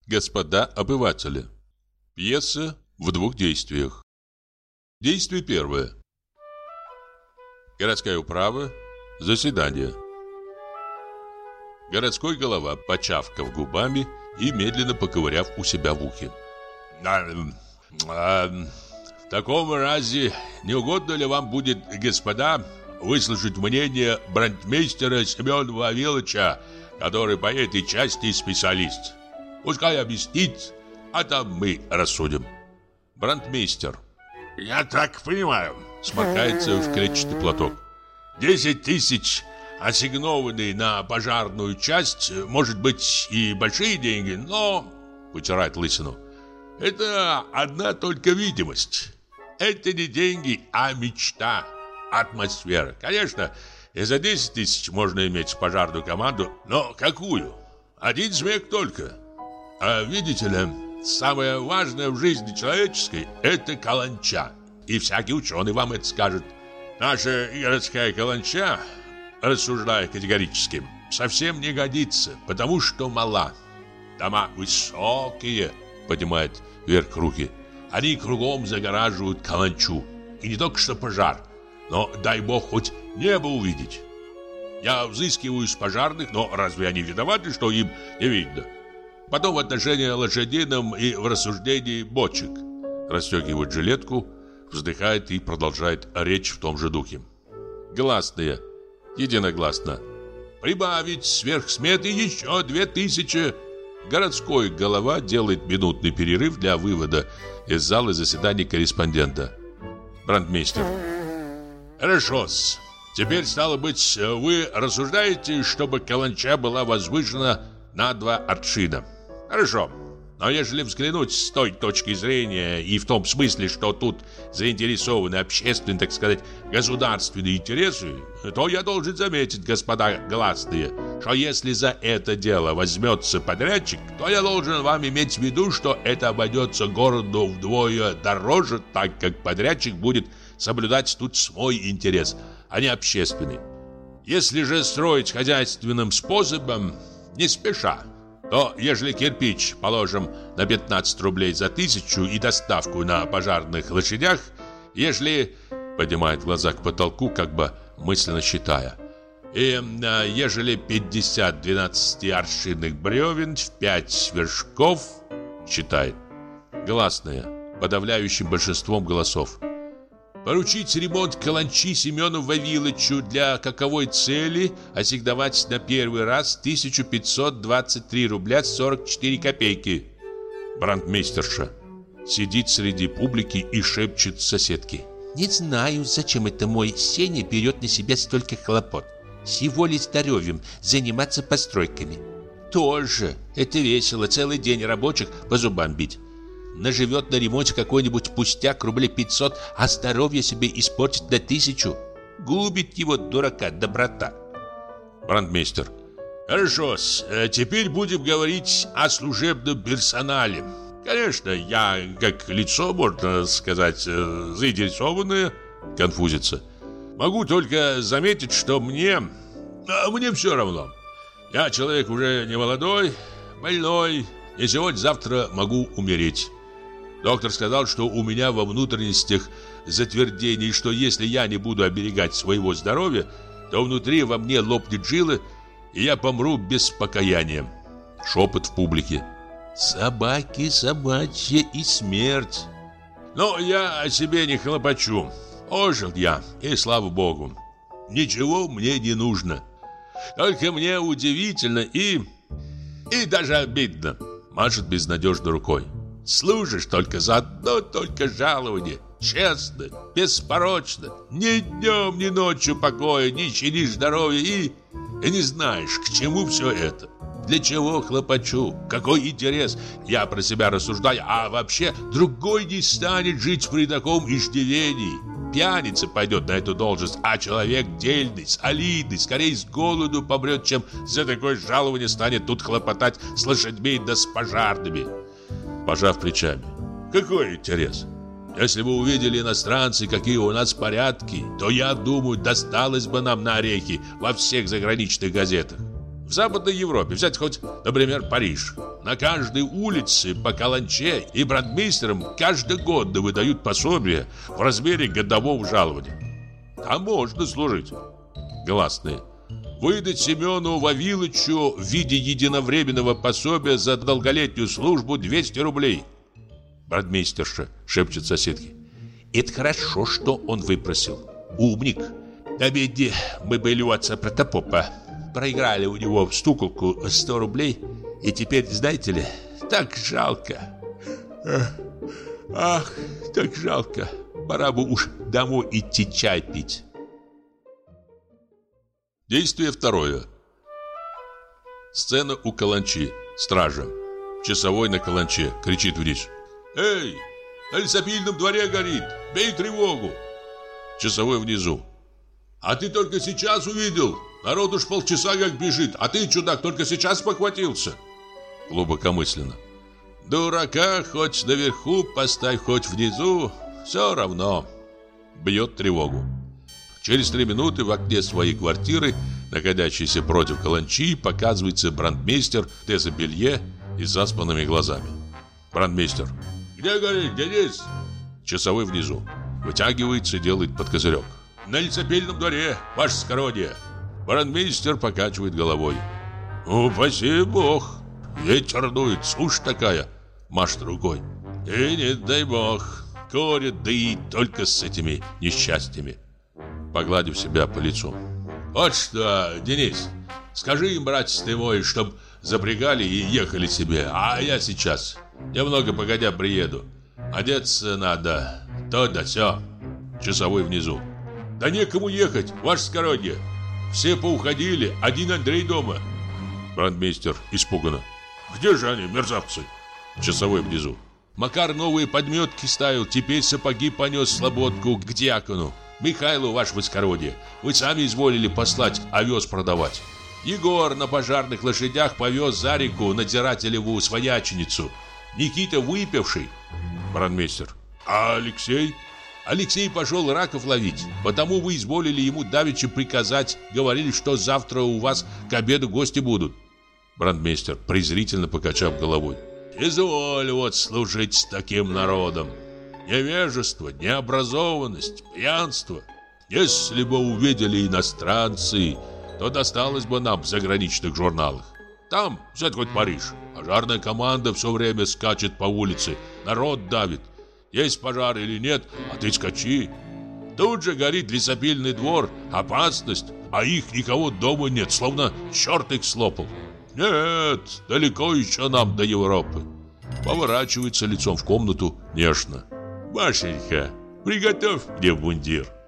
Господа обыватели. Пьеса в двух действиях. Действие первое. Городская управа. Заседание. Городской голова, почавкав губами и медленно поковыряв у себя в ухе. В таком разе не угодно ли вам будет, господа, выслушать мнение брандмейстера Семена Вавиловича, который по этой части специалист? Пускай объяснит, а там мы рассудим. Брандмейстер. Я так понимаю. Сморкается в клетчатый платок. 10 тысяч, ассигнованные на пожарную часть, может быть и большие деньги, но... Вытирает лысину. Это одна только видимость. Это не деньги, а мечта, атмосфера. Конечно, и за 10 тысяч можно иметь пожарную команду, но какую? Один смех только. А видите ли, самое важное в жизни человеческой – это каланча. И всякий ученый вам это скажет. Наша городская каланча, рассуждая категорически, совсем не годится, потому что мала. Дома высокие, поднимает вверх руки. Они кругом загораживают каланчу. И не только что пожар, но, дай бог, хоть небо увидеть. Я взыскиваю с пожарных, но разве они виноваты, что им не видно? Потом в отношении лошадином и в рассуждении бочек. Расстегивает жилетку, вздыхает и продолжает речь в том же духе. Гласные. Единогласно. Прибавить сверх сметы еще 2000. Городской голова делает минутный перерыв для вывода из зала заседаний корреспондента. Брандмейстер. Хорошо-с. Теперь, стало быть, вы рассуждаете, чтобы каланча была возвышена на 2 аршина. Хорошо. Но если взглянуть с той точки зрения и в том смысле, что тут заинтересованы общественные, так сказать, государственные интересы, то я должен заметить, господа гласные, что если за это дело возьмется подрядчик, то я должен вам иметь в виду, что это обойдется городу вдвое дороже, так как подрядчик будет соблюдать тут свой интерес, а не общественный. Если же строить хозяйственным способом, не спеша, то, ежели кирпич положим на 15 рублей за 1000 и доставку на пожарных лошадях, ежели, поднимает глаза к потолку, как бы мысленно считая, и ежели 50 12-аршинных бревен в 5 вершков, считает, гласные, подавляющим большинством голосов. Поручить ремонт каланчи Семену Вавиловичу, для каковой цели ассигновать на первый раз 1523 рубля 44 копейки. Брандмейстерша сидит среди публики и шепчет соседке. Не знаю, зачем это мой Сеня берет на себя столько хлопот. С его ли здоровьем заниматься постройками? Тоже это весело, целый день рабочих по зубам бить. Наживет на ремонте какой-нибудь пустяк рублей 500, а здоровье себе испортит до 1000. Губит его, дурака, доброта. Брандмейстер. Хорошо, теперь будем говорить о служебном персонале. Конечно, я, как лицо, можно сказать, заинтересованное, конфузится. Могу только заметить, что мне все равно. Я человек уже не молодой, больной, и сегодня-завтра могу умереть. Доктор сказал, что у меня во внутренностях затвердение, что если я не буду оберегать своего здоровья, то внутри во мне лопнет жила, и я помру без покаяния. Шепот в публике. Собаки, собачья и смерть. Но я о себе не хлопочу. Ожил я, и слава богу. Ничего мне не нужно. Только мне удивительно и даже обидно. Машет безнадежно рукой. Служишь только за одно только жалование. Честно, беспорочно. Ни днем, ни ночью покоя, ни чинишь здоровья и не знаешь, к чему все это. Для чего хлопочу? Какой интерес? Я про себя рассуждаю, а вообще другой не станет жить при таком иждивении. Пьяница пойдет на эту должность, а человек дельный, солидный, скорее с голоду помрет, чем за такое жалование станет тут хлопотать с лошадьми да с пожарными. Пожав плечами. Какой интерес? Если бы увидели иностранцы, какие у нас порядки, то, я думаю, досталось бы нам на орехи во всех заграничных газетах. В Западной Европе, взять хоть, например, Париж, на каждой улице по каланче и брандмейстерам каждогодно выдают пособие в размере годового жалования. Там можно служить. Гласные. Выдать Семену Вавилычу в виде единовременного пособия за долголетнюю службу 200 рублей. Брандмейстерша шепчет соседке. Это хорошо, что он выпросил. Умник. На ведь мы были у отца Протопопа. Проиграли у него в стуколку 100 рублей. И теперь, знаете ли, так жалко. Ах, так жалко. Пора бы уж домой идти чай пить. Действие второе. Сцена у каланчи. Стража. Часовой на каланче кричит вниз. «Эй, на лесопильном дворе горит! Бей тревогу!» Часовой внизу. «А ты только сейчас увидел? Народ уж полчаса как бежит, а ты, чудак, только сейчас похватился!» Глубокомысленно. «Дурака хоть наверху поставь, хоть внизу, все равно!» Бьет тревогу. Через 3 минуты в окне своей квартиры, находящейся против каланчи, показывается брандмейстер в дезобелье и с заспанными глазами. Брандмейстер. «Где горит, Денис?» Часовой внизу. Вытягивается и делает под козырек. «На лесопильном дворе, ваше скородие!» Брандмейстер покачивает головой. «Упаси бог! Ветер дует, сушь такая!» Машет рукой. «И не дай бог! Курят, да и только с этими несчастьями!» Погладив себя по лицу. «Вот что, Денис, скажи им, братец ты мой, чтоб запрягали и ехали себе, а я сейчас, немного погодя, приеду. Одеться надо, то да сё». Часовой внизу. «Да некому ехать, ваше скородие. Все поуходили, один Андрей дома». Брандмейстер испуганно. «Где же они, мерзавцы?» Часовой внизу. «Макар новые подметки ставил, теперь сапоги понес слободку к дьякону. Михайлу, ваше воскородие, вы сами изволили послать овес продавать. Егор на пожарных лошадях повез за реку надзирателеву свояченицу. Никита выпивший». Брандмейстер. «А Алексей?» «Алексей пошел раков ловить, потому вы изволили ему давеча приказать. Говорили, что завтра у вас к обеду гости будут». Брандмейстер, презрительно покачав головой. «Изволь вот служить с таким народом. Невежество, необразованность, пьянство. Если бы увидели иностранцы, то досталось бы нам в заграничных журналах. Там, взять хоть Париж, пожарная команда все время скачет по улице, народ давит. Есть пожар или нет, а ты скачи. Тут же горит лесопильный двор, опасность, а их никого дома нет, словно черт их слопал. Нет, далеко еще нам до Европы». Поворачивается лицом в комнату нежно. «Машенька, приготовь мне мундир».